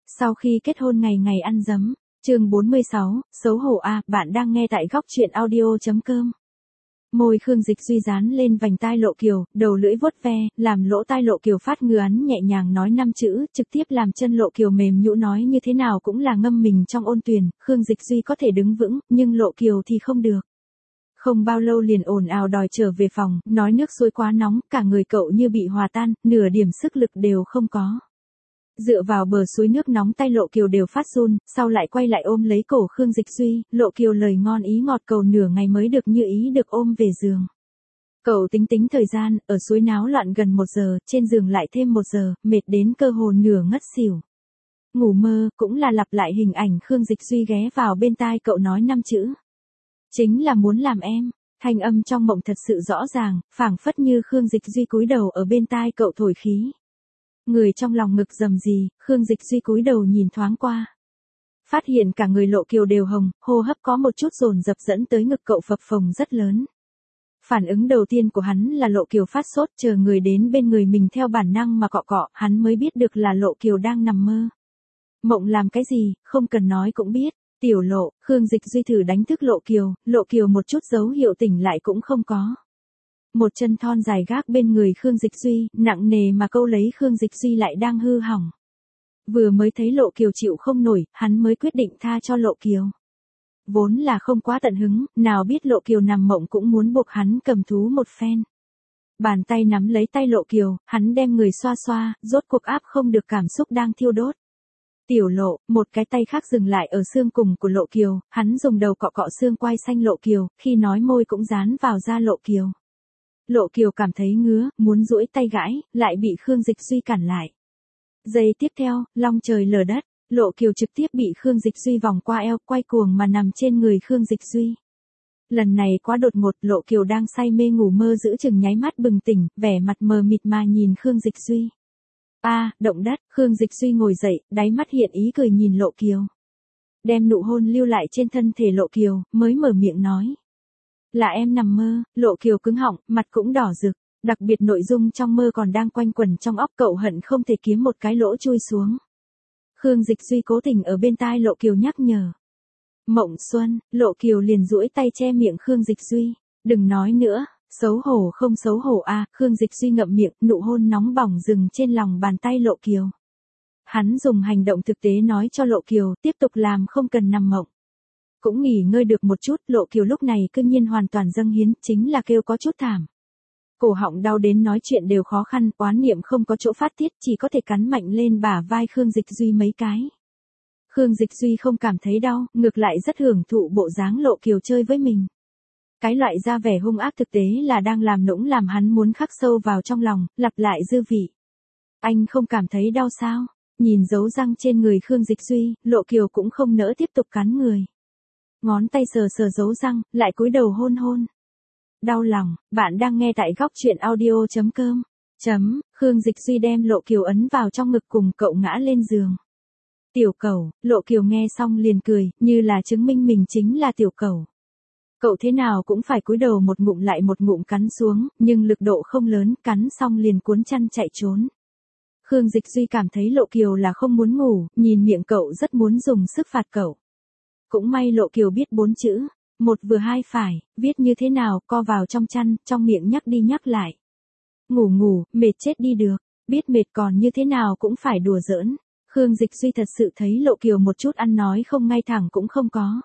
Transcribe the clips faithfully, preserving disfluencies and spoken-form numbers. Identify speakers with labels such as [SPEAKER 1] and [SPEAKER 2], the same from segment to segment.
[SPEAKER 1] Sau khi kết hôn ngày ngày ăn dấm, chương bốn mươi sáu, xấu hổ a, bạn đang nghe tại góc truyện audio.com. Môi Khương Dịch Duy dán lên vành tai Lộ Kiều, đầu lưỡi vuốt ve, làm lỗ tai Lộ Kiều phát ngứa, nhẹ nhàng nói năm chữ, trực tiếp làm chân Lộ Kiều mềm nhũn, nói như thế nào cũng là ngâm mình trong ôn tuyền. Khương Dịch Duy có thể đứng vững, nhưng Lộ Kiều thì không được. Không bao lâu liền ồn ào đòi trở về phòng, nói nước suối quá nóng, cả người cậu như bị hòa tan, nửa điểm sức lực đều không có. Dựa vào bờ suối nước nóng, tay Lộ Kiều đều phát run, sau lại quay lại ôm lấy cổ Khương Dịch Duy, Lộ Kiều lời ngon ý ngọt cầu nửa ngày mới được như ý được ôm về giường. Cậu tính tính thời gian, ở suối náo loạn gần một giờ, trên giường lại thêm một giờ, mệt đến cơ hồ nửa ngất xỉu. Ngủ mơ, cũng là lặp lại hình ảnh Khương Dịch Duy ghé vào bên tai cậu nói năm chữ. Chính là muốn làm em. Thanh âm trong mộng thật sự rõ ràng, phảng phất như Khương Dịch Duy cúi đầu ở bên tai cậu thổi khí. Người trong lòng ngực rầm rì, Khương Dịch Duy cúi đầu nhìn thoáng qua. Phát hiện cả người Lộ Kiều đều hồng, hô hấp có một chút dồn dập dẫn tới ngực cậu phập phồng rất lớn. Phản ứng đầu tiên của hắn là Lộ Kiều phát sốt, chờ người đến bên người mình theo bản năng mà cọ cọ, hắn mới biết được là Lộ Kiều đang nằm mơ. Mộng làm cái gì, không cần nói cũng biết. Tiểu Lộ, Khương Dịch Duy thử đánh thức Lộ Kiều, Lộ Kiều một chút dấu hiệu tỉnh lại cũng không có. Một chân thon dài gác bên người Khương Dịch Duy, nặng nề mà câu lấy Khương Dịch Duy lại đang hư hỏng. Vừa mới thấy Lộ Kiều chịu không nổi, hắn mới quyết định tha cho Lộ Kiều. Vốn là không quá tận hứng, nào biết Lộ Kiều nằm mộng cũng muốn buộc hắn cầm thú một phen. Bàn tay nắm lấy tay Lộ Kiều, hắn đem người xoa xoa, rốt cuộc áp không được cảm xúc đang thiêu đốt. Tiểu Lộ, một cái tay khác dừng lại ở xương cùng của Lộ Kiều, hắn dùng đầu cọ cọ xương quai xanh Lộ Kiều, khi nói môi cũng dán vào da Lộ Kiều. Lộ Kiều cảm thấy ngứa, muốn duỗi tay gãi, lại bị Khương Dịch Duy cản lại. Giây tiếp theo, long trời lở đất, Lộ Kiều trực tiếp bị Khương Dịch Duy vòng qua eo, quay cuồng mà nằm trên người Khương Dịch Duy. Lần này quá đột ngột, Lộ Kiều đang say mê ngủ mơ giữ chừng nháy mắt bừng tỉnh, vẻ mặt mờ mịt mà nhìn Khương Dịch Duy. A, à, động đất, Khương Dịch Duy ngồi dậy, đáy mắt hiện ý cười nhìn Lộ Kiều. Đem nụ hôn lưu lại trên thân thể Lộ Kiều, mới mở miệng nói. Là em nằm mơ. Lộ Kiều cứng họng, mặt cũng đỏ rực, đặc biệt nội dung trong mơ còn đang quanh quẩn trong óc cậu, hận không thể kiếm một cái lỗ chui xuống. Khương Dịch Duy cố tình ở bên tai Lộ Kiều nhắc nhở. Mộng xuân, Lộ Kiều liền duỗi tay che miệng Khương Dịch Duy, đừng nói nữa. Xấu hổ không xấu hổ a, à, Khương Dịch Duy ngậm miệng, nụ hôn nóng bỏng dừng trên lòng bàn tay Lộ Kiều. Hắn dùng hành động thực tế nói cho Lộ Kiều, tiếp tục làm không cần nằm mộng. Cũng nghỉ ngơi được một chút, Lộ Kiều lúc này cư nhiên hoàn toàn dâng hiến, chính là kêu có chút thảm. Cổ họng đau đến nói chuyện đều khó khăn, oán niệm không có chỗ phát tiết, chỉ có thể cắn mạnh lên bả vai Khương Dịch Duy mấy cái. Khương Dịch Duy không cảm thấy đau, ngược lại rất hưởng thụ bộ dáng Lộ Kiều chơi với mình. Cái loại ra vẻ hung ác thực tế là đang làm nũng, làm hắn muốn khắc sâu vào trong lòng, lặp lại dư vị. Anh không cảm thấy đau sao? Nhìn dấu răng trên người Khương Dịch Duy, Lộ Kiều cũng không nỡ tiếp tục cắn người. Ngón tay sờ sờ dấu răng, lại cúi đầu hôn hôn. Đau lòng, bạn đang nghe tại góc truyện audio.com. Chấm, Khương Dịch Duy đem Lộ Kiều ấn vào trong ngực cùng cậu ngã lên giường. Tiểu cẩu, Lộ Kiều nghe xong liền cười, như là chứng minh mình chính là tiểu cẩu. Cậu thế nào cũng phải cúi đầu một ngụm lại một ngụm cắn xuống, nhưng lực độ không lớn, cắn xong liền cuốn chăn chạy trốn. Khương Dịch Duy cảm thấy Lộ Kiều là không muốn ngủ, nhìn miệng cậu rất muốn dùng sức phạt cậu. Cũng may Lộ Kiều biết bốn chữ, một vừa hai phải, viết như thế nào, co vào trong chăn, trong miệng nhắc đi nhắc lại. Ngủ ngủ, mệt chết đi được, biết mệt còn như thế nào cũng phải đùa giỡn. Khương Dịch Duy thật sự thấy Lộ Kiều một chút ăn nói không ngay thẳng cũng không có.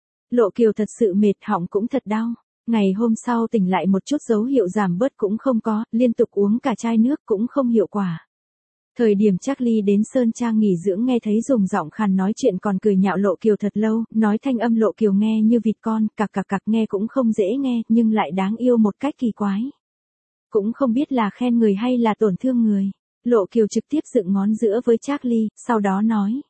[SPEAKER 1] Lộ Kiều thật sự mệt, họng cũng thật đau. Ngày hôm sau tỉnh lại một chút dấu hiệu giảm bớt cũng không có, liên tục uống cả chai nước cũng không hiệu quả. Thời điểm Charlie đến Sơn Trang nghỉ dưỡng nghe thấy dùng giọng khàn nói chuyện còn cười nhạo Lộ Kiều thật lâu, nói thanh âm Lộ Kiều nghe như vịt con, cặc cặc cặc nghe cũng không dễ nghe, nhưng lại đáng yêu một cách kỳ quái. Cũng không biết là khen người hay là tổn thương người. Lộ Kiều trực tiếp dựng ngón giữa với Charlie, sau đó nói.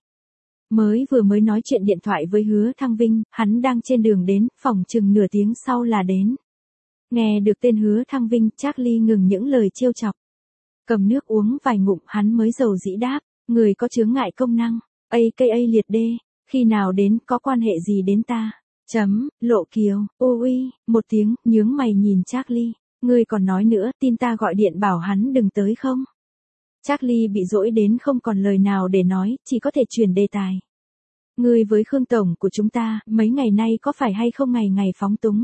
[SPEAKER 1] Mới vừa mới nói chuyện điện thoại với Hứa Thăng Vinh, hắn đang trên đường đến, phỏng chừng nửa tiếng sau là đến. Nghe được tên Hứa Thăng Vinh, Charlie ngừng những lời trêu chọc. Cầm nước uống vài ngụm, hắn mới dầu dĩ đáp, người có chướng ngại công năng, a ca a liệt đê, khi nào đến, có quan hệ gì đến ta? Chấm, Lộ Kiều, ôi, một tiếng, nhướng mày nhìn Charlie, ngươi còn nói nữa, tin ta gọi điện bảo hắn đừng tới không? Charlie bị dỗi đến không còn lời nào để nói, chỉ có thể chuyển đề tài. Ngươi với Khương Tổng của chúng ta, mấy ngày nay có phải hay không ngày ngày phóng túng?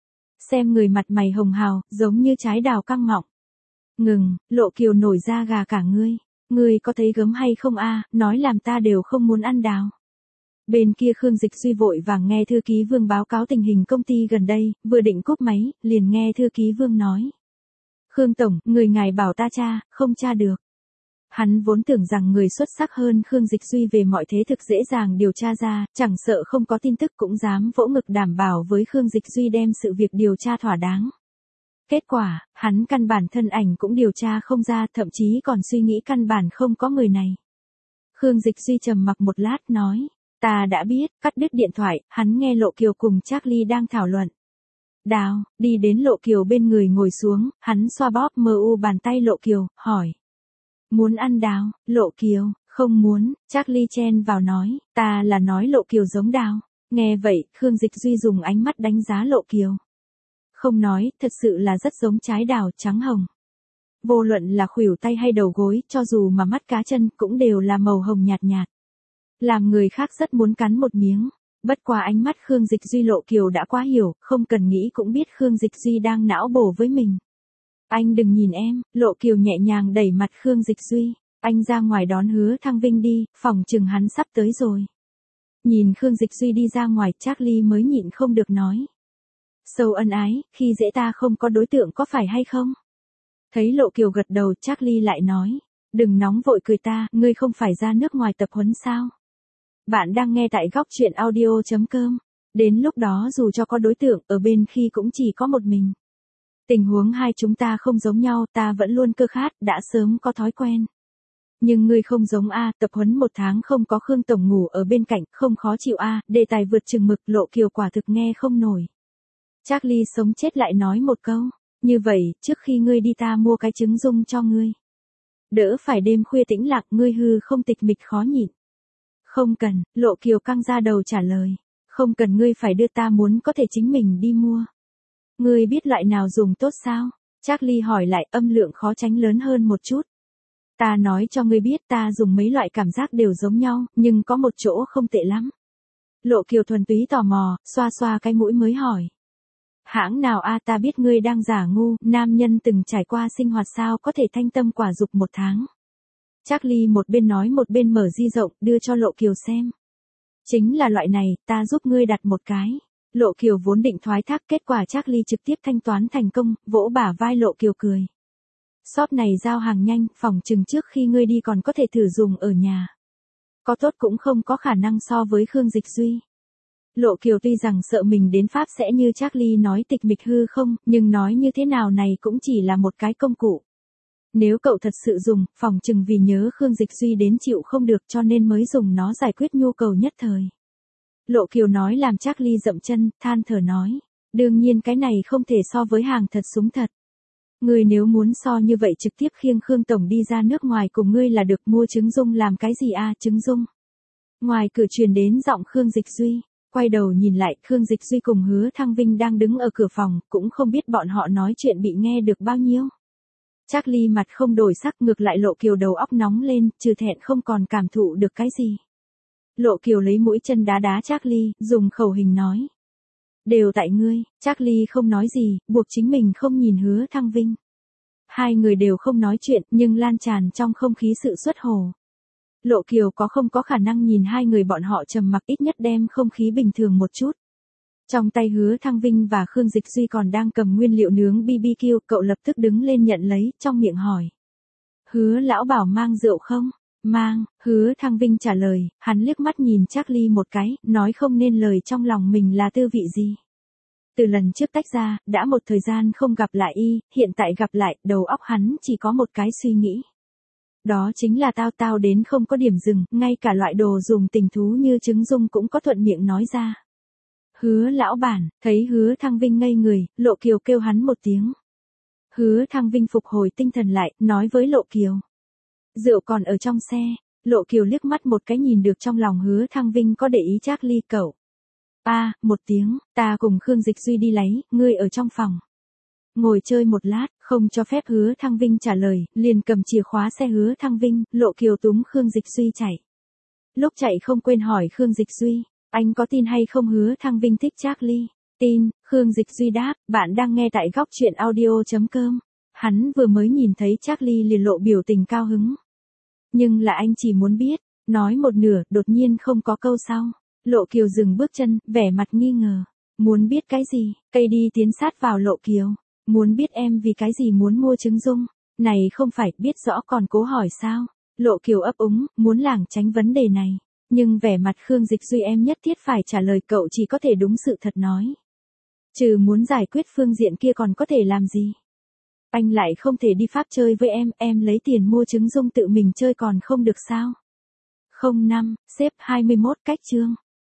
[SPEAKER 1] Xem người mặt mày hồng hào, giống như trái đào căng mọng. Ngừng, Lộ Kiều nổi da gà cả ngươi. Ngươi có thấy gớm hay không a? Nói làm ta đều không muốn ăn đào. Bên kia Khương Dịch Duy vội vàng nghe thư ký Vương báo cáo tình hình công ty gần đây, vừa định cúp máy, liền nghe thư ký Vương nói. Khương Tổng, người ngài bảo ta tra, không tra được. Hắn vốn tưởng rằng người xuất sắc hơn Khương Dịch Duy về mọi thế thực dễ dàng điều tra ra, chẳng sợ không có tin tức cũng dám vỗ ngực đảm bảo với Khương Dịch Duy đem sự việc điều tra thỏa đáng. Kết quả, hắn căn bản thân ảnh cũng điều tra không ra, thậm chí còn suy nghĩ căn bản không có người này. Khương Dịch Duy trầm mặc một lát nói, ta đã biết, cắt đứt điện thoại, hắn nghe Lộ Kiều cùng Charlie đang thảo luận. Đào, đi đến Lộ Kiều bên người ngồi xuống, hắn xoa bóp mờ u bàn tay Lộ Kiều, hỏi. Muốn ăn đào, Lộ Kiều, không muốn, Charlie chen vào nói, ta là nói Lộ Kiều giống đào. Nghe vậy, Khương Dịch Duy dùng ánh mắt đánh giá Lộ Kiều. Không nói, thật sự là rất giống trái đào trắng hồng. Vô luận là khuỷu tay hay đầu gối, cho dù mà mắt cá chân cũng đều là màu hồng nhạt nhạt. Làm người khác rất muốn cắn một miếng. Bất quá ánh mắt Khương Dịch Duy Lộ Kiều đã quá hiểu, không cần nghĩ cũng biết Khương Dịch Duy đang não bổ với mình. Anh đừng nhìn em, Lộ Kiều nhẹ nhàng đẩy mặt Khương Dịch Duy. Anh ra ngoài đón Hứa Thăng Vinh đi, phòng chừng hắn sắp tới rồi. Nhìn Khương Dịch Duy đi ra ngoài, Charlie mới nhịn không được nói. Sâu ân ái, khi dễ ta không có đối tượng có phải hay không? Thấy Lộ Kiều gật đầu, Charlie lại nói. Đừng nóng vội cười ta, ngươi không phải ra nước ngoài tập huấn sao? Bạn đang nghe tại góc truyện audio chấm com. Đến lúc đó dù cho có đối tượng, ở bên khi cũng chỉ có một mình. Tình huống hai chúng ta không giống nhau, ta vẫn luôn cơ khát, đã sớm có thói quen. Nhưng ngươi không giống a, tập huấn một tháng không có Khương Tổng ngủ ở bên cạnh, không khó chịu a, đề tài vượt chừng mực, Lộ Kiều quả thực nghe không nổi. Charlie sống chết lại nói một câu, như vậy, trước khi ngươi đi ta mua cái trứng dung cho ngươi. Đỡ phải đêm khuya tĩnh lặng, ngươi hư không tịch mịch khó nhịn. Không cần, Lộ Kiều căng ra đầu trả lời. Không cần ngươi phải đưa, ta muốn có thể chính mình đi mua. Ngươi biết loại nào dùng tốt sao? Charlie hỏi lại, âm lượng khó tránh lớn hơn một chút. Ta nói cho ngươi biết, ta dùng mấy loại cảm giác đều giống nhau, nhưng có một chỗ không tệ lắm. Lộ Kiều thuần túy tò mò, xoa xoa cái mũi mới hỏi. Hãng nào a, ta biết ngươi đang giả ngu, nam nhân từng trải qua sinh hoạt sao có thể thanh tâm quả dục một tháng. Charlie một bên nói một bên mở di rộng, đưa cho Lộ Kiều xem. Chính là loại này, ta giúp ngươi đặt một cái. Lộ Kiều vốn định thoái thác, kết quả Charlie trực tiếp thanh toán thành công, vỗ bả vai Lộ Kiều cười. Shop này giao hàng nhanh, phòng chừng trước khi ngươi đi còn có thể thử dùng ở nhà. Có tốt cũng không có khả năng so với Khương Dịch Duy. Lộ Kiều tuy rằng sợ mình đến Pháp sẽ như Charlie nói tịch mịch hư không, nhưng nói như thế nào này cũng chỉ là một cái công cụ. Nếu cậu thật sự dùng, phòng chừng vì nhớ Khương Dịch Duy đến chịu không được cho nên mới dùng nó giải quyết nhu cầu nhất thời. Lộ Kiều nói làm Charlie dậm chân, than thở nói. Đương nhiên cái này không thể so với hàng thật súng thật. Ngươi nếu muốn so như vậy trực tiếp khiêng Khương Tổng đi ra nước ngoài cùng ngươi là được, mua trứng dung làm cái gì a, trứng dung. Ngoài cửa truyền đến giọng Khương Dịch Duy. Quay đầu nhìn lại, Khương Dịch Duy cùng Hứa Thăng Vinh đang đứng ở cửa phòng, cũng không biết bọn họ nói chuyện bị nghe được bao nhiêu. Charlie mặt không đổi sắc, ngược lại Lộ Kiều đầu óc nóng lên, trừ thẹn không còn cảm thụ được cái gì. Lộ Kiều lấy mũi chân đá đá Charlie, dùng khẩu hình nói. Đều tại ngươi, Charlie không nói gì, buộc chính mình không nhìn Hứa Thăng Vinh. Hai người đều không nói chuyện, nhưng lan tràn trong không khí sự xuất hồ. Lộ Kiều có không có khả năng nhìn hai người bọn họ trầm mặc, ít nhất đem không khí bình thường một chút. Trong tay Hứa Thăng Vinh và Khương Dịch Duy còn đang cầm nguyên liệu nướng bê bê kiu, cậu lập tức đứng lên nhận lấy, trong miệng hỏi. Hứa lão bảo mang rượu không? Mang, Hứa Thăng Vinh trả lời, hắn liếc mắt nhìn Charlie một cái, nói không nên lời trong lòng mình là tư vị gì. Từ lần trước tách ra, đã một thời gian không gặp lại y, hiện tại gặp lại, đầu óc hắn chỉ có một cái suy nghĩ. Đó chính là tao tao đến không có điểm dừng, ngay cả loại đồ dùng tình thú như trứng dung cũng có thuận miệng nói ra. Hứa lão bản, thấy Hứa Thăng Vinh ngây người, Lộ Kiều kêu hắn một tiếng. Hứa Thăng Vinh phục hồi tinh thần lại, nói với Lộ Kiều. Rượu còn ở trong xe, Lộ Kiều liếc mắt một cái nhìn được trong lòng Hứa Thăng Vinh có để ý Charlie cậu. A, à, một tiếng, ta cùng Khương Dịch Duy đi lấy, ngươi ở trong phòng. ngồi chơi một lát, không cho phép Hứa Thăng Vinh trả lời, liền cầm chìa khóa xe Hứa Thăng Vinh, Lộ Kiều túm Khương Dịch Duy chạy. Lúc chạy không quên hỏi Khương Dịch Duy, anh có tin hay không Hứa Thăng Vinh thích Charlie? Tin, Khương Dịch Duy đáp, bạn đang nghe tại góc truyện audio.com. Hắn vừa mới nhìn thấy Charlie liền lộ biểu tình cao hứng. Nhưng là anh chỉ muốn biết, nói một nửa, đột nhiên không có câu sau. Lộ Kiều dừng bước chân, vẻ mặt nghi ngờ. Muốn biết cái gì? Cây đi tiến sát vào Lộ Kiều. Muốn biết em vì cái gì muốn mua trứng dung? Này không phải biết rõ còn cố hỏi sao? Lộ Kiều ấp úng, muốn lảng tránh vấn đề này. Nhưng vẻ mặt Khương Dịch Duy em nhất thiết phải trả lời cậu chỉ có thể đúng sự thật nói. Trừ muốn giải quyết phương diện kia còn có thể làm gì? Anh lại không thể đi Pháp chơi với em, em lấy tiền mua trứng dung tự mình chơi còn không được sao? không năm, xếp hai mươi mốt cách chương.